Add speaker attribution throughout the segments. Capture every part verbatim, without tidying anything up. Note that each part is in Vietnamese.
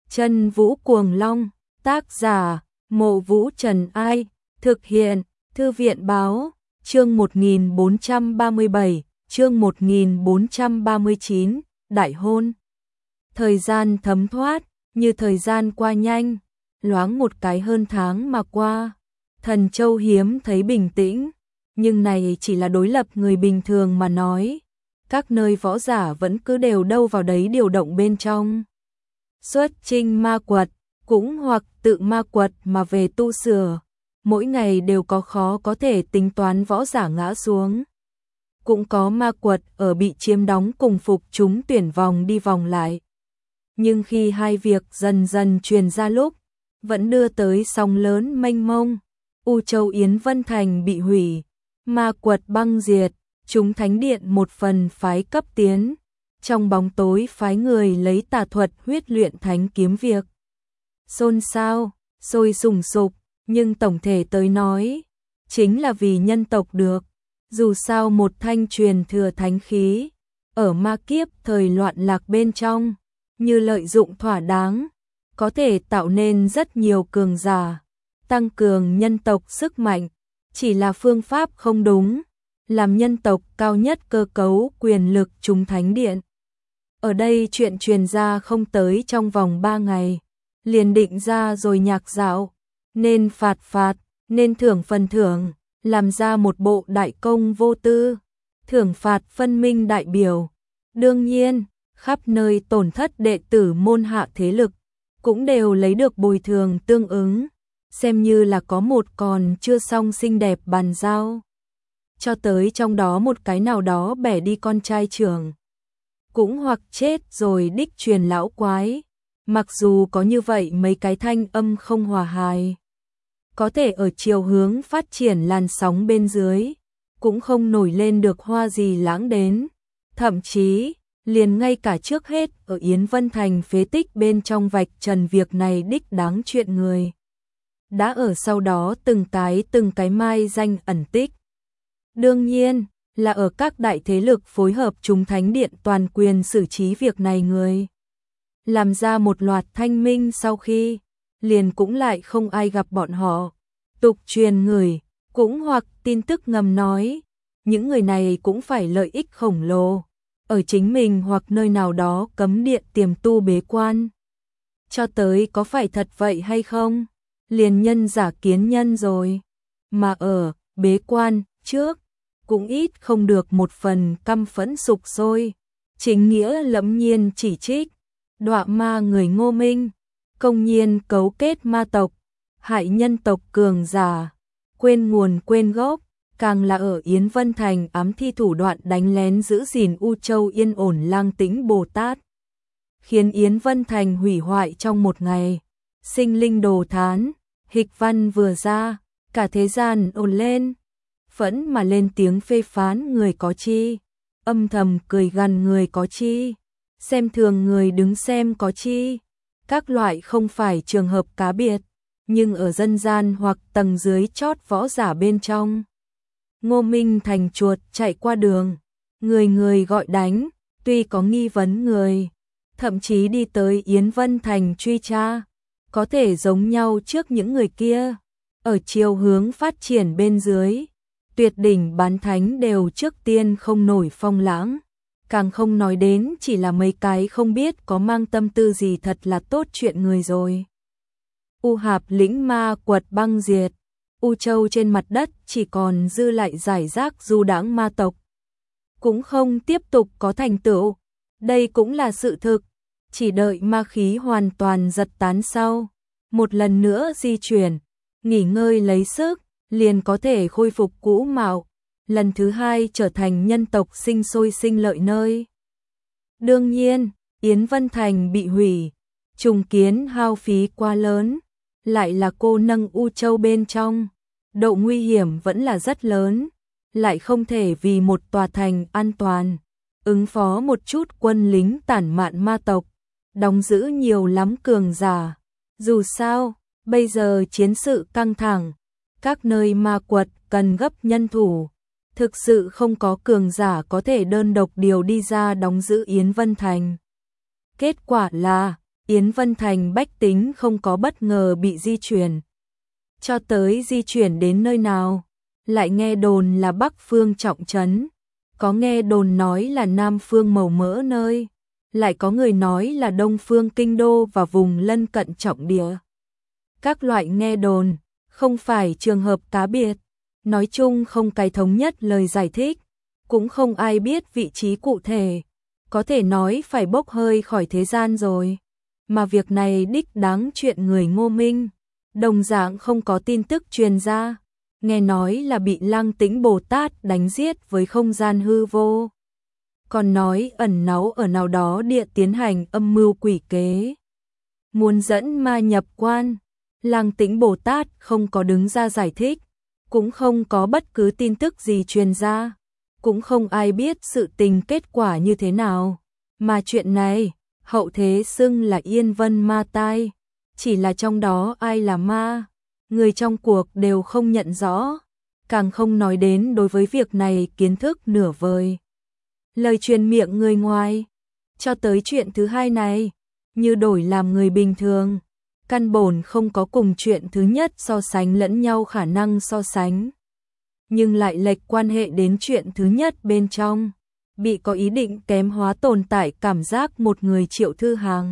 Speaker 1: Chân Vũ Cuồng Long, tác giả, Mộ Vũ Trần Ai, thực hiện, Thư viện báo, chương một nghìn bốn trăm ba mươi bảy, chương một nghìn bốn trăm ba mươi chín, đại hôn. Thời gian thấm thoát, như thời gian qua nhanh, loáng một cái hơn tháng mà qua. Thần Châu hiếm thấy bình tĩnh, nhưng này chỉ là đối lập người bình thường mà nói. Các nơi võ giả vẫn cứ đều đâu vào đấy điều động bên trong. Xuất chinh ma quật, cũng hoặc tự ma quật mà về tu sửa. Mỗi ngày đều có khó có thể tính toán võ giả ngã xuống. Cũng có ma quật ở bị chiếm đóng cùng phục chúng tuyển vòng đi vòng lại. Nhưng khi hai việc dần dần truyền ra lúc, vẫn đưa tới sóng lớn mênh mông. U Châu Yến Vân Thành bị hủy, ma quật băng diệt, chúng thánh điện một phần phái cấp tiến. Trong bóng tối phái người lấy tà thuật huyết luyện thánh kiếm việc. Xôn xao, sôi sùng sục, nhưng tổng thể tới nói, chính là vì nhân tộc được. Dù sao một thanh truyền thừa thánh khí, ở ma kiếp thời loạn lạc bên trong, như lợi dụng thỏa đáng, có thể tạo nên rất nhiều cường giả, tăng cường nhân tộc sức mạnh, chỉ là phương pháp không đúng, làm nhân tộc cao nhất cơ cấu quyền lực chúng thánh điện. Ở đây chuyện truyền ra không tới trong vòng ba ngày, liền định ra rồi nhạc dạo, nên phạt phạt, nên thưởng phần thưởng, làm ra một bộ đại công vô tư, thưởng phạt phân minh đại biểu. Đương nhiên, khắp nơi tổn thất đệ tử môn hạ thế lực, cũng đều lấy được bồi thường tương ứng, xem như là có một còn chưa xong xinh đẹp bàn giao. Cho tới trong đó một cái nào đó bẻ đi con trai trưởng, cũng hoặc chết rồi đích truyền lão quái, mặc dù có như vậy mấy cái thanh âm không hòa hài. Có thể ở chiều hướng phát triển làn sóng bên dưới, cũng không nổi lên được hoa gì lãng đến, thậm chí, liền ngay cả trước hết ở Yến Vân Thành phế tích bên trong vạch trần việc này đích đáng chuyện người. Đã ở sau đó từng cái từng cái mai danh ẩn tích. Đương nhiên, là ở các đại thế lực phối hợp chúng thánh điện toàn quyền xử trí việc này người. Làm ra một loạt thanh minh sau khi, liền cũng lại không ai gặp bọn họ. Tục truyền người, cũng hoặc tin tức ngầm nói, những người này cũng phải lợi ích khổng lồ, ở chính mình hoặc nơi nào đó cấm điện tiềm tu bế quan. Cho tới có phải thật vậy hay không, liền nhân giả kiến nhân rồi. Mà ở bế quan trước, cũng ít không được một phần căm phẫn sục sôi, chính nghĩa lẫm nhiên chỉ trích, đọa ma người Ngô Minh, công nhiên cấu kết ma tộc, hại nhân tộc cường giả, quên nguồn quên gốc, càng là ở Yến Vân Thành ám thi thủ đoạn đánh lén giữ gìn U Châu yên ổn lang tĩnh Bồ Tát, khiến Yến Vân Thành hủy hoại trong một ngày. Sinh linh đồ thán, hịch văn vừa ra, cả thế gian ồn lên, phẫn mà lên tiếng phê phán người có chi, âm thầm cười gằn người có chi, xem thường người đứng xem có chi. Các loại không phải trường hợp cá biệt, nhưng ở dân gian hoặc tầng dưới chót võ giả bên trong. Ngô Minh thành chuột chạy qua đường, người người gọi đánh, tuy có nghi vấn người, thậm chí đi tới Yến Vân Thành truy tra, có thể giống nhau trước những người kia. Ở chiều hướng phát triển bên dưới, tuyệt đỉnh bán thánh đều trước tiên không nổi phong lãng, càng không nói đến chỉ là mấy cái không biết có mang tâm tư gì thật là tốt chuyện người rồi. U Hạp lĩnh ma quật băng diệt, U Châu trên mặt đất chỉ còn dư lại giải rác du đãng ma tộc, cũng không tiếp tục có thành tựu. Đây cũng là sự thực, chỉ đợi ma khí hoàn toàn giật tán sau, một lần nữa di chuyển, nghỉ ngơi lấy sức, liền có thể khôi phục cũ mạo, lần thứ hai trở thành nhân tộc sinh sôi sinh lợi nơi. Đương nhiên, Yến Vân Thành bị hủy, trùng kiến hao phí quá lớn, lại là cô nâng U Châu bên trong, độ nguy hiểm vẫn là rất lớn, lại không thể vì một tòa thành an toàn, ứng phó một chút quân lính tản mạn ma tộc, đóng giữ nhiều lắm cường giả. Dù sao, bây giờ chiến sự căng thẳng, các nơi ma quật cần gấp nhân thủ, thực sự không có cường giả có thể đơn độc điều đi ra đóng giữ Yến Vân Thành. Kết quả là, Yến Vân Thành bách tính không có bất ngờ bị di chuyển. Cho tới di chuyển đến nơi nào, lại nghe đồn là Bắc phương trọng trấn, có nghe đồn nói là Nam phương màu mỡ nơi, lại có người nói là Đông phương kinh đô và vùng lân cận trọng địa. Các loại nghe đồn, không phải trường hợp cá biệt, nói chung không cái thống nhất lời giải thích, cũng không ai biết vị trí cụ thể, có thể nói phải bốc hơi khỏi thế gian rồi. Mà việc này đích đáng chuyện người Ngô Minh, đồng dạng không có tin tức truyền ra, nghe nói là bị Lăng Tĩnh Bồ Tát đánh giết với không gian hư vô. Còn nói ẩn náu ở nào đó địa tiến hành âm mưu quỷ kế, muốn dẫn ma nhập quan. Lăng Tĩnh Bồ Tát không có đứng ra giải thích, cũng không có bất cứ tin tức gì truyền ra, cũng không ai biết sự tình kết quả như thế nào. Mà chuyện này, hậu thế xưng là Yên Vân ma tai, chỉ là trong đó ai là ma, người trong cuộc đều không nhận rõ, càng không nói đến đối với việc này kiến thức nửa vời. Lời truyền miệng người ngoài, cho tới chuyện thứ hai này, như đổi làm người bình thường, căn bổn không có cùng chuyện thứ nhất so sánh lẫn nhau khả năng so sánh. Nhưng lại lệch quan hệ đến chuyện thứ nhất bên trong, bị có ý định kém hóa tồn tại cảm giác một người Triệu Thư Hàng.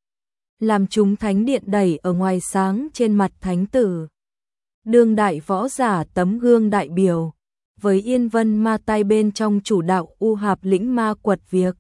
Speaker 1: Làm chúng thánh điện đẩy ở ngoài sáng trên mặt thánh tử. Đương đại võ giả tấm gương đại biểu, với Yên Vân ma tai bên trong chủ đạo u hạp lĩnh ma quật việc.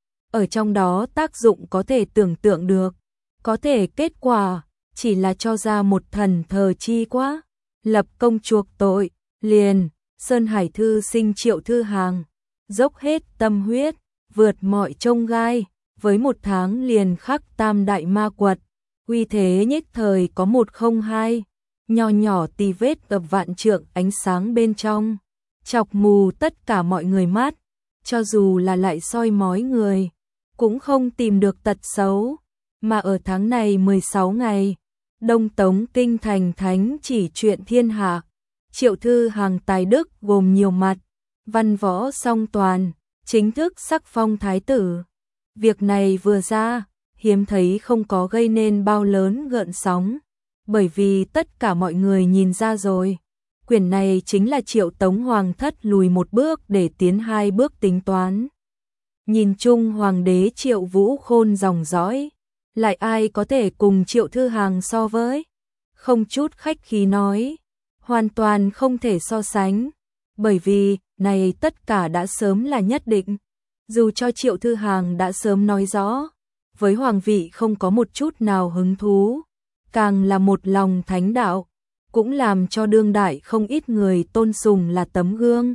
Speaker 1: Ở trong đó tác dụng có thể tưởng tượng được, có thể kết quả chỉ là cho ra một thần thờ chi quá, lập công chuộc tội, liền, Sơn Hải Thư sinh Triệu Thư Hàng, dốc hết tâm huyết, vượt mọi chông gai, với một tháng liền khắc tam đại ma quật, uy thế nhất thời có một không hai, nho nhỏ tì vết ập vạn trượng ánh sáng bên trong, chọc mù tất cả mọi người mắt, cho dù là lại soi mói người, cũng không tìm được tật xấu. Mà ở tháng này mười sáu ngày, Đông Tống kinh thành thánh chỉ chuyện thiên hạ, Triệu Thư Hàng tài đức gồm nhiều mặt, văn võ song toàn, chính thức sắc phong thái tử. Việc này vừa ra, hiếm thấy không có gây nên bao lớn gợn sóng, bởi vì tất cả mọi người nhìn ra rồi, quyển này chính là Triệu Tống Hoàng thất lùi một bước để tiến hai bước tính toán. Nhìn chung hoàng đế Triệu Vũ khôn dòng dõi, lại ai có thể cùng Triệu Thư Hàng so với? Không chút khách khí nói, hoàn toàn không thể so sánh, bởi vì này tất cả đã sớm là nhất định. Dù cho Triệu Thư Hàng đã sớm nói rõ, với hoàng vị không có một chút nào hứng thú, càng là một lòng thánh đạo, cũng làm cho đương đại không ít người tôn sùng là tấm gương.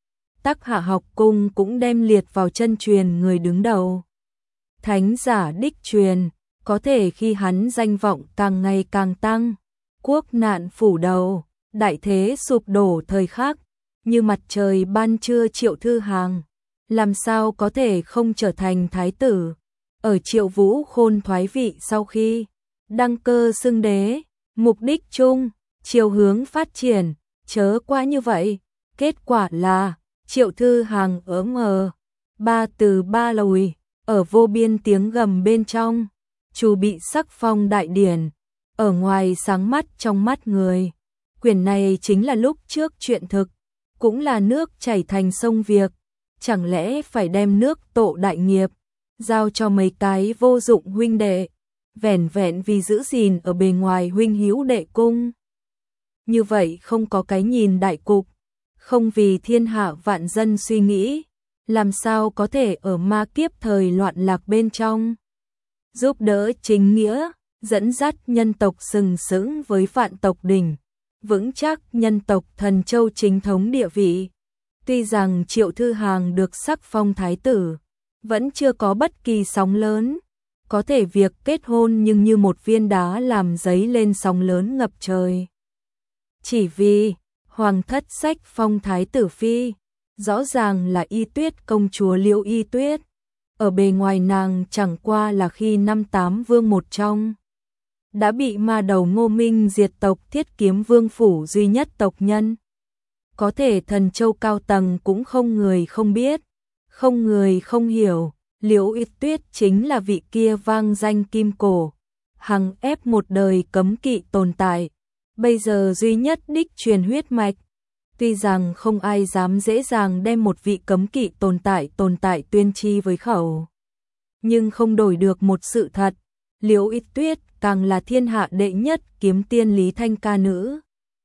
Speaker 1: Tắc Hạ học cung cũng đem liệt vào chân truyền người đứng đầu. Thánh giả đích truyền, có thể khi hắn danh vọng càng ngày càng tăng, quốc nạn phủ đầu, đại thế sụp đổ thời khắc, như mặt trời ban trưa Triệu Thư Hàng, làm sao có thể không trở thành thái tử. Ở Triệu Vũ khôn thoái vị sau khi đăng cơ xưng đế, mục đích chung, chiều hướng phát triển, chớ quá như vậy, kết quả là Triệu Thư Hàng ớm mờ, ba từ ba lùi, ở vô biên tiếng gầm bên trong, chủ bị sắc phong đại điển, ở ngoài sáng mắt trong mắt người. Quyển này chính là lúc trước chuyện thực, cũng là nước chảy thành sông việc, chẳng lẽ phải đem nước tộ đại nghiệp, giao cho mấy cái vô dụng huynh đệ, vẻn vẹn vì giữ gìn ở bề ngoài huynh hữu đệ cung. Như vậy không có cái nhìn đại cục, không vì thiên hạ vạn dân suy nghĩ, làm sao có thể ở ma kiếp thời loạn lạc bên trong, giúp đỡ chính nghĩa, dẫn dắt nhân tộc sừng sững với vạn tộc đỉnh, vững chắc nhân tộc thần châu chính thống địa vị. Tuy rằng Triệu Thư Hàng được sắc phong thái tử, vẫn chưa có bất kỳ sóng lớn, có thể việc kết hôn nhưng như một viên đá làm dấy lên sóng lớn ngập trời. Chỉ vì hoàng thất sách phong thái tử phi, rõ ràng là Y Tuyết công chúa Liễu Y Tuyết, ở bề ngoài nàng chẳng qua là khi năm tám vương một trong, đã bị ma đầu Ngô Minh diệt tộc Thiết Kiếm Vương phủ duy nhất tộc nhân. Có thể thần châu cao tầng cũng không người không biết, không người không hiểu, Liễu Y Tuyết chính là vị kia vang danh kim cổ, hằng ép một đời cấm kỵ tồn tại, bây giờ duy nhất đích truyền huyết mạch. Tuy rằng không ai dám dễ dàng đem một vị cấm kỵ tồn tại tồn tại tuyên chi với khẩu, nhưng không đổi được một sự thật, Liễu Y Tuyết càng là thiên hạ đệ nhất kiếm tiên Lý Thanh ca nữ.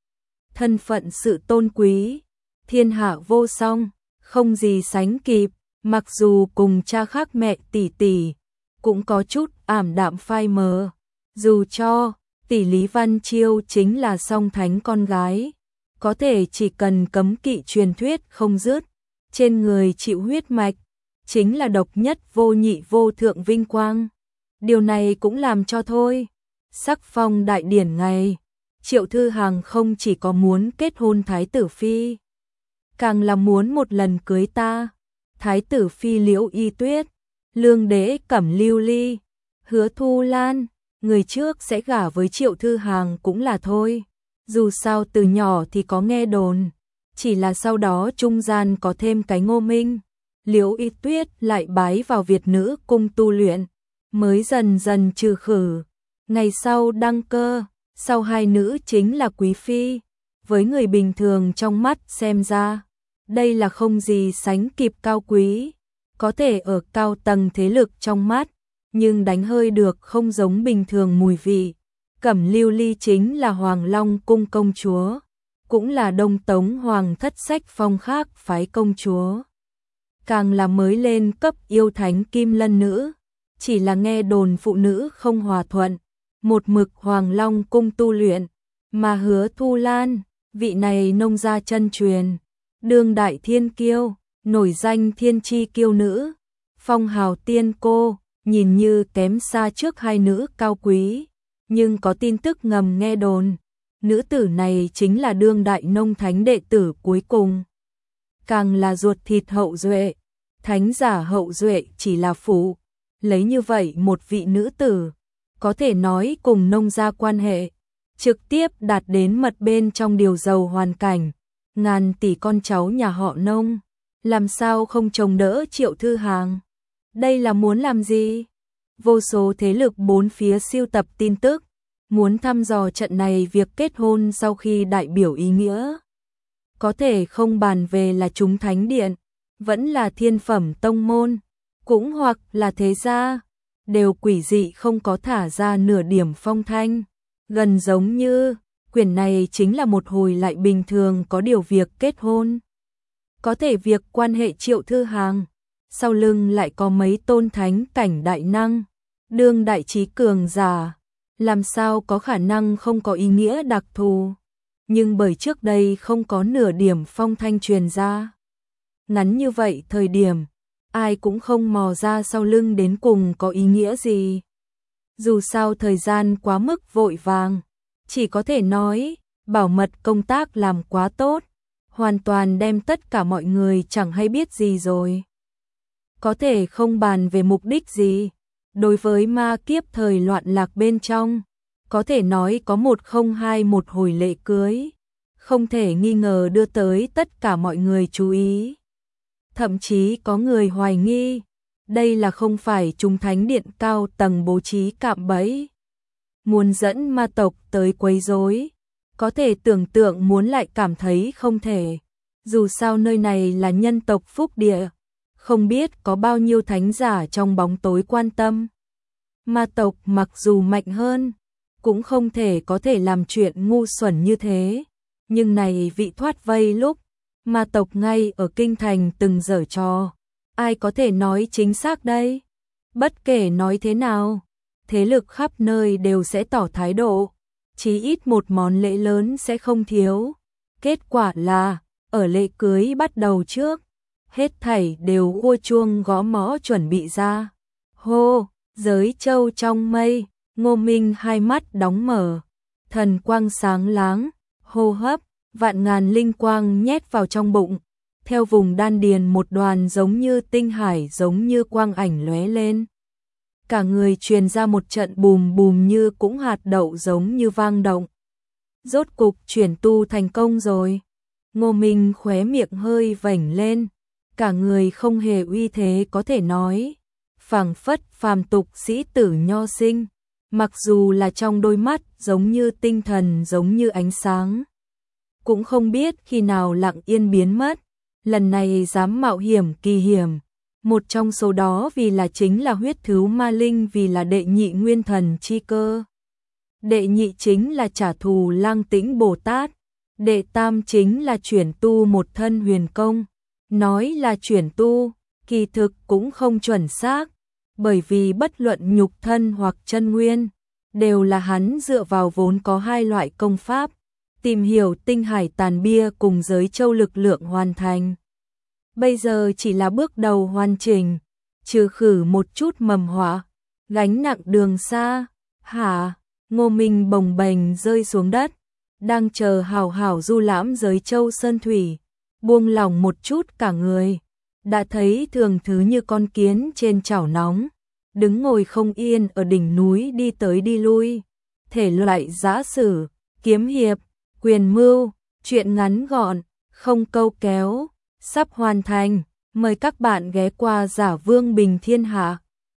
Speaker 1: Thân phận sự tôn quý, thiên hạ vô song, không gì sánh kịp, mặc dù cùng cha khác mẹ tỷ tỷ, cũng có chút ảm đạm phai mờ, dù cho tỷ Lý Văn Chiêu chính là song thánh con gái, có thể chỉ cần cấm kỵ truyền thuyết không dứt, trên người chịu huyết mạch, chính là độc nhất vô nhị vô thượng vinh quang. Điều này cũng làm cho thôi, sắc phong đại điển ngày, Triệu Thư Hằng không chỉ có muốn kết hôn Thái tử Phi, càng là muốn một lần cưới ta. Thái tử Phi Liễu Y Tuyết, Lương Đế Cẩm Lưu Ly, Hứa Thu Lan, người trước sẽ gả với Triệu Thư Hằng cũng là thôi. Dù sao từ nhỏ thì có nghe đồn, chỉ là sau đó trung gian có thêm cái Ngô Minh, Liễu Y Tuyết lại bái vào Việt Nữ cung tu luyện, mới dần dần trừ khử. Ngày sau đăng cơ, sau hai nữ chính là quý phi, với người bình thường trong mắt xem ra, đây là không gì sánh kịp cao quý, có thể ở cao tầng thế lực trong mắt, nhưng đánh hơi được không giống bình thường mùi vị. Cẩm Lưu Ly chính là Hoàng Long cung công chúa, cũng là Đông Tống Hoàng thất sách phong khác phái công chúa, càng là mới lên cấp yêu thánh kim lân nữ, chỉ là nghe đồn phụ nữ không hòa thuận, một mực Hoàng Long cung tu luyện, mà Hứa Thu Lan, vị này nông gia chân truyền, đương đại thiên kiêu, nổi danh thiên chi kiêu nữ, phong hào tiên cô, nhìn như kém xa trước hai nữ cao quý, nhưng có tin tức ngầm nghe đồn, nữ tử này chính là đương đại nông thánh đệ tử cuối cùng, càng là ruột thịt hậu duệ, thánh giả hậu duệ chỉ là phụ, lấy như vậy một vị nữ tử, có thể nói cùng nông gia quan hệ, trực tiếp đạt đến mật bên trong điều giàu hoàn cảnh, ngàn tỷ con cháu nhà họ nông, làm sao không trông đỡ Triệu Thư Hằng? Đây là muốn làm gì? Vô số thế lực bốn phía siêu tập tin tức, muốn thăm dò trận này việc kết hôn sau khi đại biểu ý nghĩa. Có thể không bàn về là chúng thánh điện, vẫn là thiên phẩm tông môn, cũng hoặc là thế gia, đều quỷ dị không có thả ra nửa điểm phong thanh, gần giống như quyển này chính là một hồi lại bình thường có điều việc kết hôn. Có thể việc quan hệ Triệu Thư Hằng, sau lưng lại có mấy tôn thánh cảnh đại năng, đương đại trí cường giả, làm sao có khả năng không có ý nghĩa đặc thù, nhưng bởi trước đây không có nửa điểm phong thanh truyền ra. Ngắn như vậy thời điểm, ai cũng không mò ra sau lưng đến cùng có ý nghĩa gì. Dù sao thời gian quá mức vội vàng, chỉ có thể nói, bảo mật công tác làm quá tốt, hoàn toàn đem tất cả mọi người chẳng hay biết gì rồi. Có thể không bàn về mục đích gì, đối với ma kiếp thời loạn lạc bên trong, có thể nói có một không hai một hồi lễ cưới, không thể nghi ngờ đưa tới tất cả mọi người chú ý. Thậm chí có người hoài nghi, đây là không phải chúng thánh điện cao tầng bố trí cạm bẫy, muốn dẫn ma tộc tới quấy rối. Có thể tưởng tượng muốn lại cảm thấy không thể, dù sao nơi này là nhân tộc phúc địa, không biết có bao nhiêu thánh giả trong bóng tối quan tâm. Ma tộc mặc dù mạnh hơn, cũng không thể có thể làm chuyện ngu xuẩn như thế, nhưng này vị thoát vây lúc, ma tộc ngay ở kinh thành từng giở trò, ai có thể nói chính xác đây? Bất kể nói thế nào, thế lực khắp nơi đều sẽ tỏ thái độ, chí ít một món lễ lớn sẽ không thiếu. Kết quả là, ở lễ cưới bắt đầu trước, hết thảy đều gua chuông gõ mõ chuẩn bị ra. Hô, giới châu trong mây, Ngô Minh hai mắt đóng mở, thần quang sáng láng, hô hấp, vạn ngàn linh quang nhét vào trong bụng, theo vùng đan điền một đoàn giống như tinh hải giống như quang ảnh lóe lên. Cả người truyền ra một trận bùm bùm như cũng hạt đậu giống như vang động. Rốt cục chuyển tu thành công rồi. Ngô Minh khóe miệng hơi vểnh lên, cả người không hề uy thế có thể nói, phảng phất phàm tục sĩ tử nho sinh, mặc dù là trong đôi mắt giống như tinh thần giống như ánh sáng. Cũng không biết khi nào lặng yên biến mất, lần này dám mạo hiểm kỳ hiểm. Một trong số đó vì là chính là huyết thứ ma linh, vì là đệ nhị nguyên thần chi cơ. Đệ nhị chính là trả thù Lăng Tĩnh Bồ Tát. Đệ tam chính là chuyển tu một thân huyền công. Nói là chuyển tu, kỳ thực cũng không chuẩn xác, bởi vì bất luận nhục thân hoặc chân nguyên, đều là hắn dựa vào vốn có hai loại công pháp, tìm hiểu tinh hải tàn bia cùng giới châu lực lượng hoàn thành. Bây giờ chỉ là bước đầu hoàn chỉnh, trừ khử một chút mầm họa, gánh nặng đường xa. Hả? Ngô Minh bồng bềnh rơi xuống đất, đang chờ hảo hảo du lãm giới châu sơn thủy, buông lòng một chút cả người, đã thấy thường thứ như con kiến trên chảo nóng, đứng ngồi không yên ở đỉnh núi đi tới đi lui, thể loại giã sử, kiếm hiệp, quyền mưu, chuyện ngắn gọn, không câu kéo, sắp hoàn thành, mời các bạn ghé qua Giả Vương Bình Thiên Hạ.